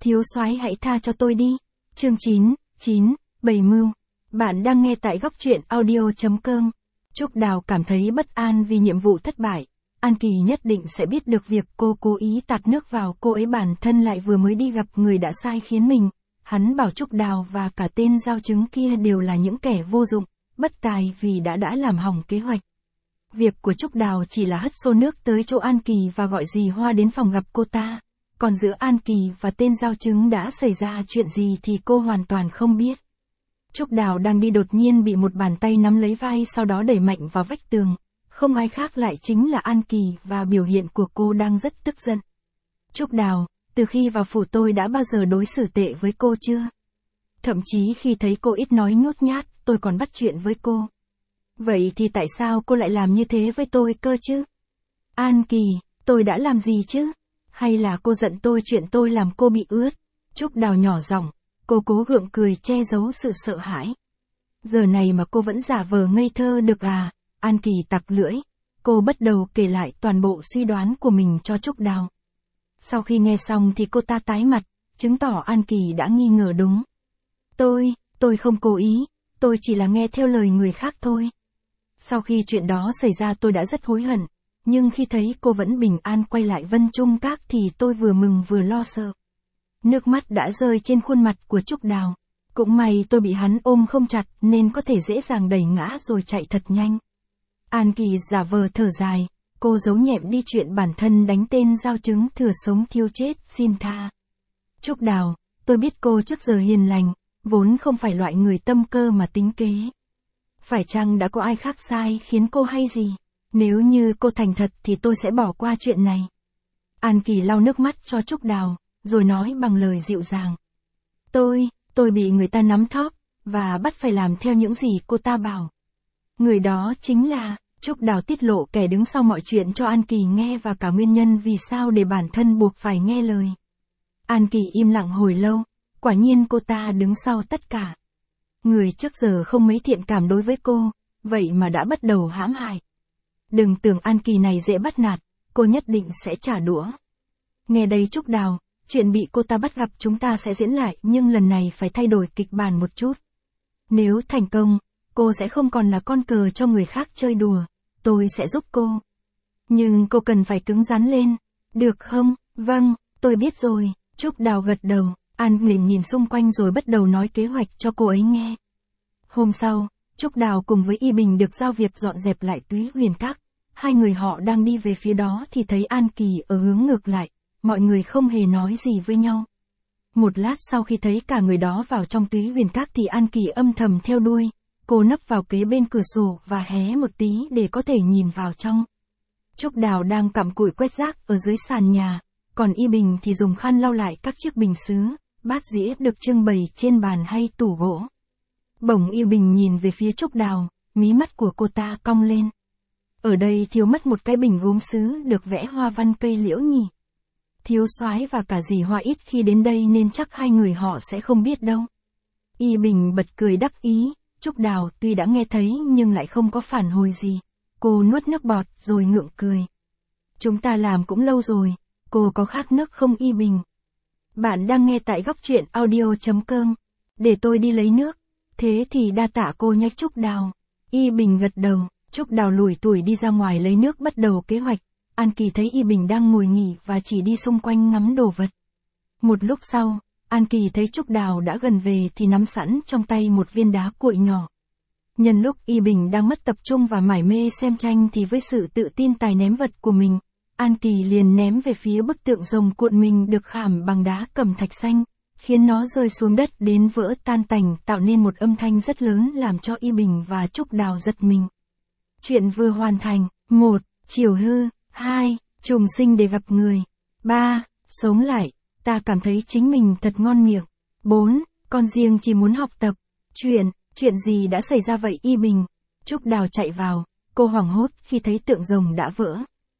Thiếu soái hãy tha cho tôi đi. Chương 9, Bầy mưu. Bạn đang nghe tại góc truyện audio.com. Trúc Đào cảm thấy bất an vì nhiệm vụ thất bại. An Kỳ nhất định sẽ biết được việc cô cố ý tạt nước vào cô ấy, bản thân lại vừa mới đi gặp người đã sai khiến mình. Hắn bảo Trúc Đào và cả tên giao trứng kia đều là những kẻ vô dụng, bất tài vì đã làm hỏng kế hoạch. Việc của Trúc Đào chỉ là hất xô nước tới chỗ An Kỳ và gọi dì Hoa đến phòng gặp cô ta. Còn giữa An Kỳ và tên giao trứng đã xảy ra chuyện gì thì cô hoàn toàn không biết. Trúc Đào đang đi đột nhiên bị một bàn tay nắm lấy vai, sau đó đẩy mạnh vào vách tường. Không ai khác lại chính là An Kỳ, và biểu hiện của cô đang rất tức giận. Trúc Đào, từ khi vào phủ tôi đã bao giờ đối xử tệ với cô chưa? Thậm chí khi thấy cô ít nói nhút nhát, tôi còn bắt chuyện với cô. Vậy thì tại sao cô lại làm như thế với tôi cơ chứ? An Kỳ, tôi đã làm gì chứ? Hay là cô giận tôi chuyện tôi làm cô bị ướt? Trúc Đào nhỏ giọng, cô cố gượng cười che giấu sự sợ hãi. Giờ này mà cô vẫn giả vờ ngây thơ được à? An Kỳ tặc lưỡi. Cô bắt đầu kể lại toàn bộ suy đoán của mình cho Trúc Đào. Sau khi nghe xong thì cô ta tái mặt, chứng tỏ An Kỳ đã nghi ngờ đúng. Tôi không cố ý, tôi chỉ là nghe theo lời người khác thôi. Sau khi chuyện đó xảy ra tôi đã rất hối hận, nhưng khi thấy cô vẫn bình an quay lại Vân Trung Các thì tôi vừa mừng vừa lo sợ. Nước mắt đã rơi trên khuôn mặt của Trúc Đào. Cũng may tôi bị hắn ôm không chặt nên có thể dễ dàng đẩy ngã rồi chạy thật nhanh. An Kỳ giả vờ thở dài, cô giấu nhẹm đi chuyện bản thân đánh tên giao trứng thừa sống thiêu chết, xin tha. Trúc Đào, tôi biết cô trước giờ hiền lành, vốn không phải loại người tâm cơ mà tính kế. Phải chăng đã có ai khác sai khiến cô hay gì? Nếu như cô thành thật thì tôi sẽ bỏ qua chuyện này. An Kỳ lau nước mắt cho Trúc Đào, rồi nói bằng lời dịu dàng. Tôi bị người ta nắm thóp, và bắt phải làm theo những gì cô ta bảo. Người đó chính là... Trúc Đào tiết lộ kẻ đứng sau mọi chuyện cho An Kỳ nghe và cả nguyên nhân vì sao để bản thân buộc phải nghe lời. An Kỳ im lặng hồi lâu, quả nhiên cô ta đứng sau tất cả. Người trước giờ không mấy thiện cảm đối với cô, vậy mà đã bắt đầu hãm hại. Đừng tưởng An Kỳ này dễ bắt nạt, cô nhất định sẽ trả đũa. Nghe đây Trúc Đào, chuyện bị cô ta bắt gặp chúng ta sẽ diễn lại, nhưng lần này phải thay đổi kịch bản một chút. Nếu thành công, cô sẽ không còn là con cờ cho người khác chơi đùa, tôi sẽ giúp cô. Nhưng cô cần phải cứng rắn lên, được không? Vâng, tôi biết rồi. Trúc Đào gật đầu. An Kỳ nhìn xung quanh rồi bắt đầu nói kế hoạch cho cô ấy nghe. Hôm sau, Trúc Đào cùng với Y Bình được giao việc dọn dẹp lại Túy Huyền Các. Hai người họ đang đi về phía đó thì thấy An Kỳ ở hướng ngược lại, mọi người không hề nói gì với nhau. Một lát sau khi thấy cả người đó vào trong Túy Huyền Các thì An Kỳ âm thầm theo đuôi. Cô nấp vào kế bên cửa sổ và hé một tí để có thể nhìn vào trong. Trúc Đào đang cặm cụi quét rác ở dưới sàn nhà, còn Y Bình thì dùng khăn lau lại các chiếc bình sứ, bát dĩa được trưng bày trên bàn hay tủ gỗ. Bỗng Y Bình nhìn về phía Trúc Đào, mí mắt của cô ta cong lên. Ở đây thiếu mất một cái bình gốm sứ được vẽ hoa văn cây liễu nhỉ. Thiếu soái và cả dì Hoa ít khi đến đây nên chắc hai người họ sẽ không biết đâu. Y Bình bật cười đắc ý. Trúc Đào tuy đã nghe thấy nhưng lại không có phản hồi gì. Cô nuốt nước bọt rồi ngượng cười. Chúng ta làm cũng lâu rồi, cô có khát nước không Y Bình? Bạn đang nghe tại góc truyện audio.com. Để tôi đi lấy nước. Thế thì đa tạ cô nhé Trúc Đào. Y Bình gật đầu. Trúc Đào lủi thủi đi ra ngoài lấy nước bắt đầu kế hoạch. An Kỳ thấy Y Bình đang ngồi nghỉ và chỉ đi xung quanh ngắm đồ vật. Một lúc sau, An Kỳ thấy Trúc Đào đã gần về thì nắm sẵn trong tay một viên đá cuội nhỏ. Nhân lúc Y Bình đang mất tập trung và mải mê xem tranh thì với sự tự tin tài ném vật của mình, An Kỳ liền ném về phía bức tượng rồng cuộn mình được khảm bằng đá cẩm thạch xanh, khiến nó rơi xuống đất đến vỡ tan tành, tạo nên một âm thanh rất lớn làm cho Y Bình và Trúc Đào giật mình. Chuyện vừa hoàn thành. 1. Chiều hư. 2. Trùng sinh để gặp người. 3. Sống lại. Ta cảm thấy chính mình thật ngon miệng. 4. Con riêng chỉ muốn học tập. Chuyện gì đã xảy ra vậy Y Bình? Trúc Đào chạy vào, cô hoảng hốt khi thấy tượng rồng đã vỡ.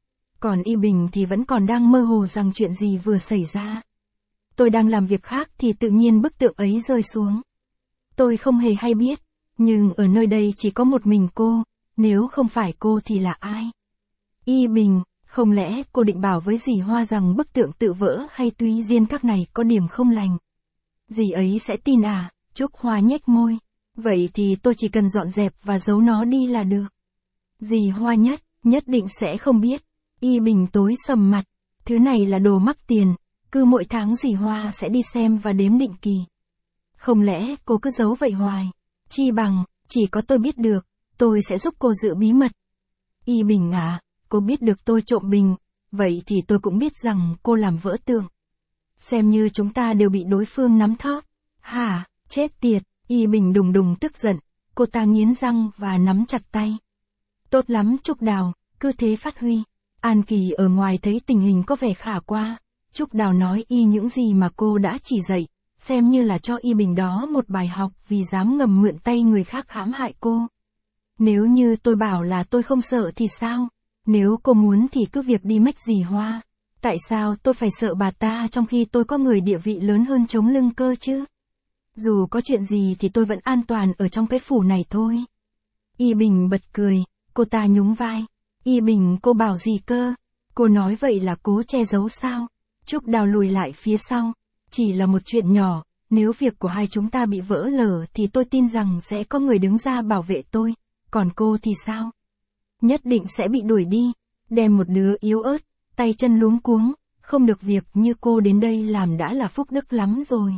Còn Y Bình thì vẫn còn đang mơ hồ rằng chuyện gì vừa xảy ra. Tôi đang làm việc khác thì tự nhiên bức tượng ấy rơi xuống. Tôi không hề hay biết, nhưng ở nơi đây chỉ có một mình cô, nếu không phải cô thì là ai? Y Bình, Không lẽ cô định bảo với dì Hoa rằng bức tượng tự vỡ hay túy diên các này có điểm không lành? Dì ấy sẽ tin à? Trúc Hoa nhếch môi. Vậy thì tôi chỉ cần dọn dẹp và giấu nó đi là được. Dì Hoa nhất định sẽ không biết. Y Bình tối sầm mặt. Thứ này là đồ mắc tiền. Cứ mỗi tháng dì Hoa sẽ đi xem và đếm định kỳ. Không lẽ cô cứ giấu vậy hoài? Chi bằng, chỉ có tôi biết được. Tôi sẽ giúp cô giữ bí mật. Y Bình à, cô biết được tôi trộm bình. Vậy thì tôi cũng biết rằng cô làm vỡ tượng. Xem như chúng ta đều bị đối phương nắm thóp. Hả, chết tiệt. Y Bình đùng đùng tức giận. Cô ta nghiến răng và nắm chặt tay. Tốt lắm Trúc Đào, cứ thế phát huy. An Kỳ ở ngoài thấy tình hình có vẻ khả qua. Trúc Đào nói y những gì mà cô đã chỉ dạy, xem như là cho Y Bình đó một bài học vì dám ngầm mượn tay người khác hãm hại cô. Nếu như tôi bảo là tôi không sợ thì sao? Nếu cô muốn thì cứ việc đi mách dì Hoa. Tại sao tôi phải sợ bà ta trong khi tôi có người địa vị lớn hơn chống lưng cơ chứ? Dù có chuyện gì thì tôi vẫn an toàn ở trong cái phủ này thôi. Y Bình bật cười, cô ta nhún vai. Y Bình cô bảo gì cơ? Cô nói vậy là cố che giấu sao? Trúc Đào lùi lại phía sau. Chỉ là một chuyện nhỏ, nếu việc của hai chúng ta bị vỡ lở thì tôi tin rằng sẽ có người đứng ra bảo vệ tôi. Còn cô thì sao? Nhất định sẽ bị đuổi đi. Đem một đứa yếu ớt, tay chân luống cuống, không được việc như cô đến đây làm đã là phúc đức lắm rồi.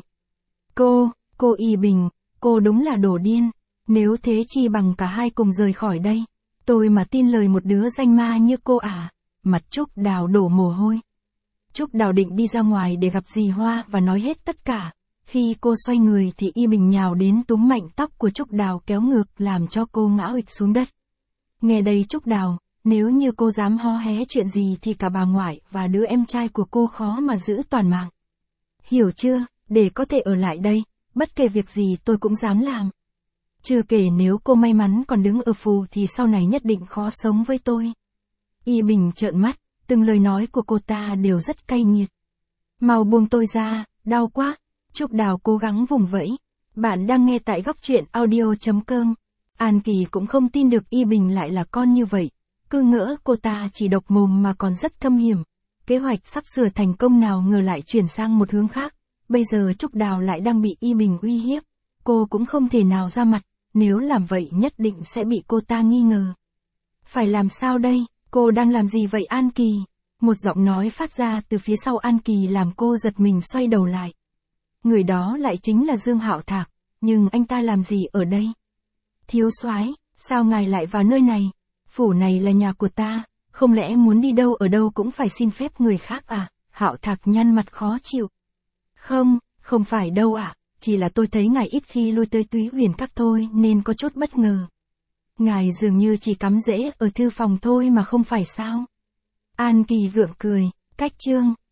Cô Y Bình, cô đúng là đồ điên. Nếu thế chi bằng cả hai cùng rời khỏi đây. Tôi mà tin lời một đứa danh ma như cô à? Mặt Trúc Đào đổ mồ hôi. Trúc Đào định đi ra ngoài để gặp dì Hoa và nói hết tất cả. Khi cô xoay người thì Y Bình nhào đến túm mạnh tóc của Trúc Đào kéo ngược làm cho cô ngã ụịch xuống đất. Nghe đây Trúc Đào, nếu như cô dám hó hé chuyện gì thì cả bà ngoại và đứa em trai của cô khó mà giữ toàn mạng. Hiểu chưa, để có thể ở lại đây, bất kể việc gì tôi cũng dám làm. Chưa kể nếu cô may mắn còn đứng ở phủ thì sau này nhất định khó sống với tôi. Y Bình trợn mắt, từng lời nói của cô ta đều rất cay nghiệt. Mau buông tôi ra, đau quá. Trúc Đào cố gắng vùng vẫy. Bạn đang nghe tại góc truyện audio.com. An Kỳ cũng không tin được Y Bình lại là con như vậy. Cứ ngỡ cô ta chỉ độc mồm mà còn rất thâm hiểm. Kế hoạch sắp sửa thành công nào ngờ lại chuyển sang một hướng khác. Bây giờ Trúc Đào lại đang bị Y Bình uy hiếp. Cô cũng không thể nào ra mặt. Nếu làm vậy nhất định sẽ bị cô ta nghi ngờ. Phải làm sao đây? Cô đang làm gì vậy An Kỳ? Một giọng nói phát ra từ phía sau An Kỳ làm cô giật mình xoay đầu lại. Người đó lại chính là Dương Hạo Thạc, nhưng anh ta làm gì ở đây? Thiếu soái, sao ngài lại vào nơi này? Phủ này là nhà của ta, không lẽ muốn đi đâu ở đâu cũng phải xin phép người khác à? Hạo Thạc nhăn mặt khó chịu. Không phải đâu ạ, chỉ là tôi thấy ngài ít khi lui tới Túy Huyền Các thôi nên có chút bất ngờ. Ngài dường như chỉ cắm rễ ở thư phòng thôi mà không phải sao? An Kỳ gượng cười, cách chương.